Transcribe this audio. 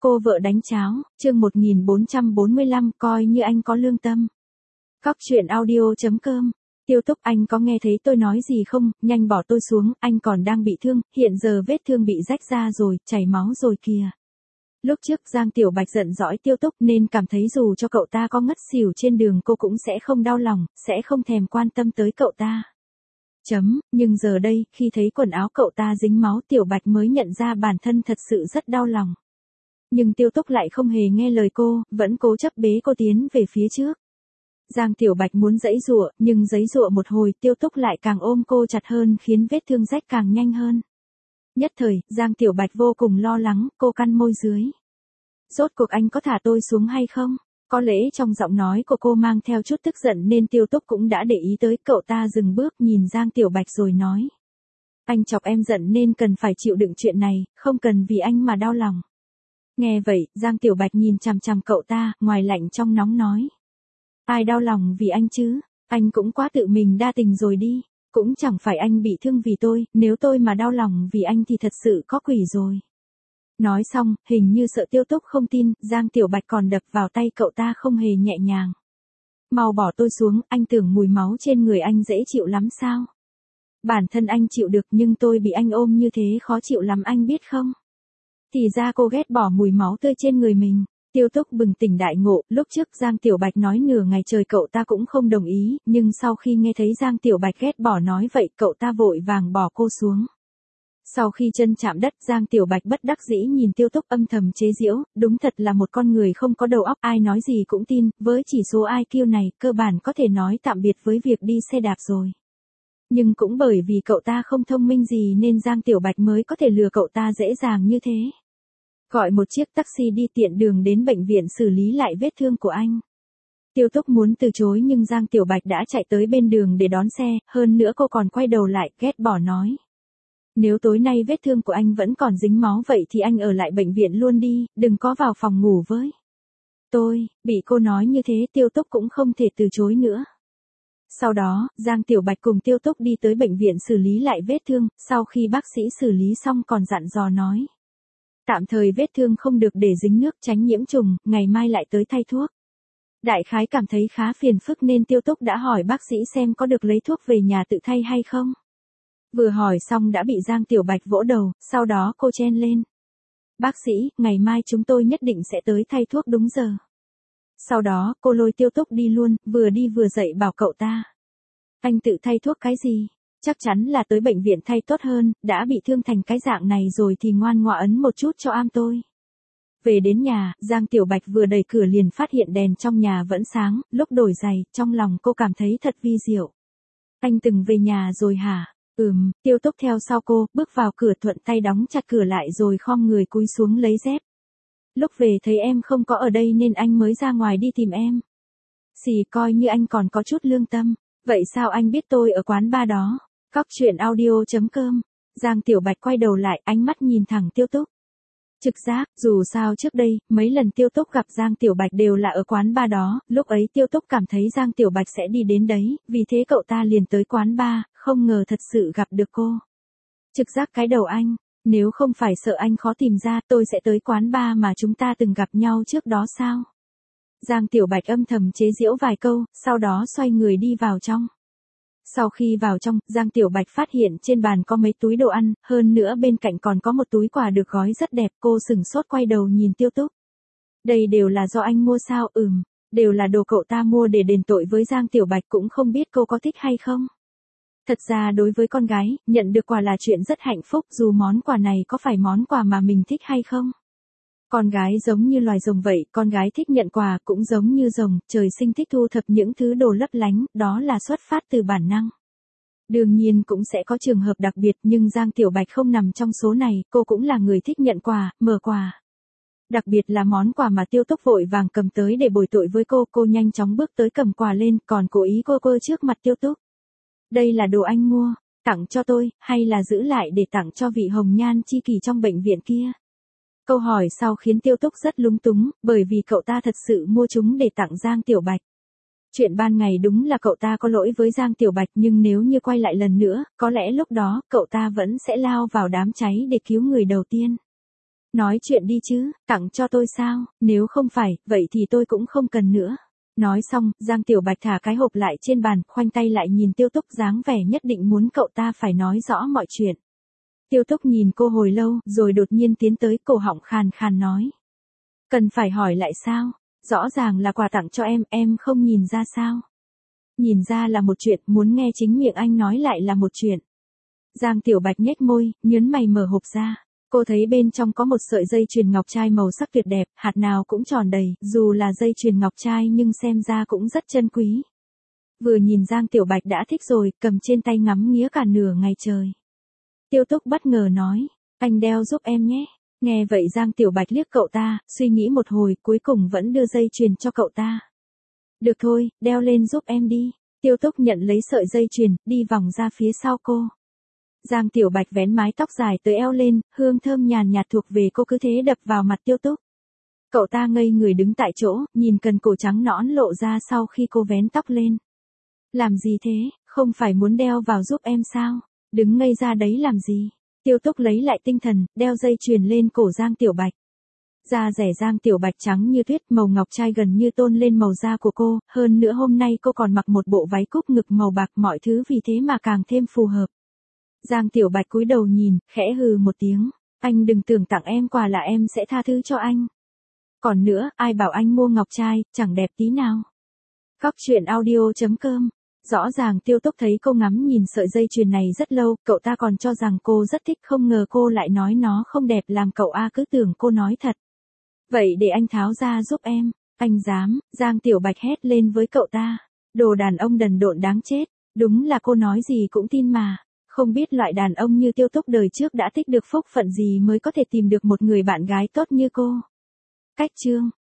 Cô vợ đánh cháo, chương 1445 coi như anh có lương tâm. Cóc truyện audio.com. Tiêu Túc, anh có nghe thấy tôi nói gì không, nhanh bỏ tôi xuống, anh còn đang bị thương, hiện giờ vết thương bị rách ra rồi, chảy máu rồi kìa. Lúc trước Giang Tiểu Bạch giận dỗi Tiêu Túc nên cảm thấy dù cho cậu ta có ngất xỉu trên đường cô cũng sẽ không đau lòng, sẽ không thèm quan tâm tới cậu ta. Nhưng giờ đây, khi thấy quần áo cậu ta dính máu Tiểu Bạch mới nhận ra bản thân thật sự rất đau lòng. Nhưng Tiêu Túc lại không hề nghe lời cô, vẫn cố chấp bế cô tiến về phía trước. Giang Tiểu Bạch muốn giãy giụa, nhưng giãy giụa một hồi Tiêu Túc lại càng ôm cô chặt hơn khiến vết thương rách càng nhanh hơn. Nhất thời, Giang Tiểu Bạch vô cùng lo lắng, cô cắn môi dưới. Rốt cuộc anh có thả tôi xuống hay không? Có lẽ trong giọng nói của cô mang theo chút tức giận nên Tiêu Túc cũng đã để ý tới, cậu ta dừng bước nhìn Giang Tiểu Bạch rồi nói. Anh chọc em giận nên cần phải chịu đựng chuyện này, không cần vì anh mà đau lòng. Nghe vậy, Giang Tiểu Bạch nhìn chằm chằm cậu ta, ngoài lạnh trong nóng nói. Ai đau lòng vì anh chứ, anh cũng quá tự mình đa tình rồi đi, cũng chẳng phải anh bị thương vì tôi, nếu tôi mà đau lòng vì anh thì thật sự có quỷ rồi. Nói xong, hình như sợ Tiêu Túc không tin, Giang Tiểu Bạch còn đập vào tay cậu ta không hề nhẹ nhàng. Mau bỏ tôi xuống, anh tưởng mùi máu trên người anh dễ chịu lắm sao? Bản thân anh chịu được nhưng tôi bị anh ôm như thế khó chịu lắm anh biết không? Thì ra cô ghét bỏ mùi máu tươi trên người mình. Tiêu Túc bừng tỉnh đại ngộ, lúc trước Giang Tiểu Bạch nói nửa ngày trời cậu ta cũng không đồng ý, nhưng sau khi nghe thấy Giang Tiểu Bạch ghét bỏ nói vậy cậu ta vội vàng bỏ cô xuống. Sau khi chân chạm đất Giang Tiểu Bạch bất đắc dĩ nhìn Tiêu Túc âm thầm chế giễu, đúng thật là một con người không có đầu óc, ai nói gì cũng tin, với chỉ số IQ này cơ bản có thể nói tạm biệt với việc đi xe đạp rồi. Nhưng cũng bởi vì cậu ta không thông minh gì nên Giang Tiểu Bạch mới có thể lừa cậu ta dễ dàng như thế. Gọi một chiếc taxi đi tiện đường đến bệnh viện xử lý lại vết thương của anh. Tiêu Túc muốn từ chối nhưng Giang Tiểu Bạch đã chạy tới bên đường để đón xe, hơn nữa cô còn quay đầu lại, ghét bỏ nói. Nếu tối nay vết thương của anh vẫn còn dính máu vậy thì anh ở lại bệnh viện luôn đi, đừng có vào phòng ngủ với tôi. Bị cô nói như thế Tiêu Túc cũng không thể từ chối nữa. Sau đó, Giang Tiểu Bạch cùng Tiêu Túc đi tới bệnh viện xử lý lại vết thương, sau khi bác sĩ xử lý xong còn dặn dò nói. Tạm thời vết thương không được để dính nước tránh nhiễm trùng, ngày mai lại tới thay thuốc. Đại khái cảm thấy khá phiền phức nên Tiêu Túc đã hỏi bác sĩ xem có được lấy thuốc về nhà tự thay hay không. Vừa hỏi xong đã bị Giang Tiểu Bạch vỗ đầu, sau đó cô chen lên. Bác sĩ, ngày mai chúng tôi nhất định sẽ tới thay thuốc đúng giờ. Sau đó, cô lôi Tiêu Túc đi luôn, vừa đi vừa dạy bảo cậu ta. Anh tự thay thuốc cái gì? Chắc chắn là tới bệnh viện thay tốt hơn, đã bị thương thành cái dạng này rồi thì ngoan ngoãn ấn một chút cho am tôi. Về đến nhà, Giang Tiểu Bạch vừa đẩy cửa liền phát hiện đèn trong nhà vẫn sáng, lúc đổi giày, trong lòng cô cảm thấy thật vi diệu. Anh từng về nhà rồi hả? Tiêu Túc theo sau cô, bước vào cửa thuận tay đóng chặt cửa lại rồi khom người cúi xuống lấy dép. Lúc về thấy em không có ở đây nên anh mới ra ngoài đi tìm em. Xì, coi như anh còn có chút lương tâm. Vậy sao anh biết tôi ở quán bar đó? Cóc truyện audio.com. Giang Tiểu Bạch quay đầu lại, ánh mắt nhìn thẳng Tiêu Túc. Trực giác, dù sao trước đây, mấy lần Tiêu Túc gặp Giang Tiểu Bạch đều là ở quán bar đó, lúc ấy Tiêu Túc cảm thấy Giang Tiểu Bạch sẽ đi đến đấy, vì thế cậu ta liền tới quán bar, không ngờ thật sự gặp được cô. Trực giác cái đầu anh, nếu không phải sợ anh khó tìm ra tôi sẽ tới quán bar mà chúng ta từng gặp nhau trước đó sao? Giang Tiểu Bạch âm thầm chế giễu vài câu, sau đó xoay người đi vào trong. Sau khi vào trong, Giang Tiểu Bạch phát hiện trên bàn có mấy túi đồ ăn, hơn nữa bên cạnh còn có một túi quà được gói rất đẹp, cô sửng sốt quay đầu nhìn Tiêu Túc. Đây đều là do anh mua sao? Đều là đồ cậu ta mua để đền tội với Giang Tiểu Bạch, cũng không biết cô có thích hay không. Thật ra đối với con gái, nhận được quà là chuyện rất hạnh phúc dù món quà này có phải món quà mà mình thích hay không. Con gái giống như loài rồng vậy, con gái thích nhận quà cũng giống như rồng, trời sinh thích thu thập những thứ đồ lấp lánh, đó là xuất phát từ bản năng. Đương nhiên cũng sẽ có trường hợp đặc biệt nhưng Giang Tiểu Bạch không nằm trong số này, cô cũng là người thích nhận quà, mở quà. Đặc biệt là món quà mà Tiêu Túc vội vàng cầm tới để bồi tội với cô nhanh chóng bước tới cầm quà lên, còn cố ý cô trước mặt Tiêu Túc. Đây là đồ anh mua, tặng cho tôi, hay là giữ lại để tặng cho vị hồng nhan chi kỷ trong bệnh viện kia? Câu hỏi sau khiến Tiêu Túc rất lúng túng, bởi vì cậu ta thật sự mua chúng để tặng Giang Tiểu Bạch. Chuyện ban ngày đúng là cậu ta có lỗi với Giang Tiểu Bạch nhưng nếu như quay lại lần nữa, có lẽ lúc đó cậu ta vẫn sẽ lao vào đám cháy để cứu người đầu tiên. Nói chuyện đi chứ, tặng cho tôi sao, nếu không phải, vậy thì tôi cũng không cần nữa. Nói xong, Giang Tiểu Bạch thả cái hộp lại trên bàn, khoanh tay lại nhìn Tiêu Túc dáng vẻ nhất định muốn cậu ta phải nói rõ mọi chuyện. Tiêu Túc nhìn cô hồi lâu, rồi đột nhiên tiến tới, cổ họng khàn khàn nói. Cần phải hỏi lại sao? Rõ ràng là quà tặng cho em không nhìn ra sao? Nhìn ra là một chuyện, muốn nghe chính miệng anh nói lại là một chuyện. Giang Tiểu Bạch nhếch môi, nhớn mày mở hộp ra. Cô thấy bên trong có một sợi dây chuyền ngọc trai màu sắc tuyệt đẹp, hạt nào cũng tròn đầy, dù là dây chuyền ngọc trai nhưng xem ra cũng rất chân quý. Vừa nhìn Giang Tiểu Bạch đã thích rồi, cầm trên tay ngắm nghía cả nửa ngày trời. Tiêu Túc bất ngờ nói, anh đeo giúp em nhé. Nghe vậy Giang Tiểu Bạch liếc cậu ta, suy nghĩ một hồi, cuối cùng vẫn đưa dây chuyền cho cậu ta. Được thôi, đeo lên giúp em đi. Tiêu Túc nhận lấy sợi dây chuyền, đi vòng ra phía sau cô. Giang Tiểu Bạch vén mái tóc dài tới eo lên, hương thơm nhàn nhạt thuộc về cô cứ thế đập vào mặt Tiêu Túc. Cậu ta ngây người đứng tại chỗ, nhìn cần cổ trắng nõn lộ ra sau khi cô vén tóc lên. Làm gì thế, không phải muốn đeo vào giúp em sao? Đứng ngây ra đấy làm gì? Tiêu Túc lấy lại tinh thần, đeo dây chuyền lên cổ Giang Tiểu Bạch. Da rẻ Giang Tiểu Bạch trắng như tuyết, màu ngọc trai gần như tôn lên màu da của cô, hơn nữa hôm nay cô còn mặc một bộ váy cúc ngực màu bạc, mọi thứ vì thế mà càng thêm phù hợp. Giang Tiểu Bạch cúi đầu nhìn, khẽ hừ một tiếng, anh đừng tưởng tặng em quà là em sẽ tha thứ cho anh. Còn nữa, ai bảo anh mua ngọc trai, chẳng đẹp tí nào. Cóc truyện audio.com. Rõ ràng Tiêu Túc thấy cô ngắm nhìn sợi dây chuyền này rất lâu, cậu ta còn cho rằng cô rất thích, không ngờ cô lại nói nó không đẹp, làm cậu cứ tưởng cô nói thật. Vậy để anh tháo ra giúp em. Anh dám? Giang Tiểu Bạch hét lên với cậu ta. Đồ đàn ông đần độn đáng chết. Đúng là cô nói gì cũng tin mà. Không biết loại đàn ông như Tiêu Túc đời trước đã tích được phúc phận gì mới có thể tìm được một người bạn gái tốt như cô. Cách chương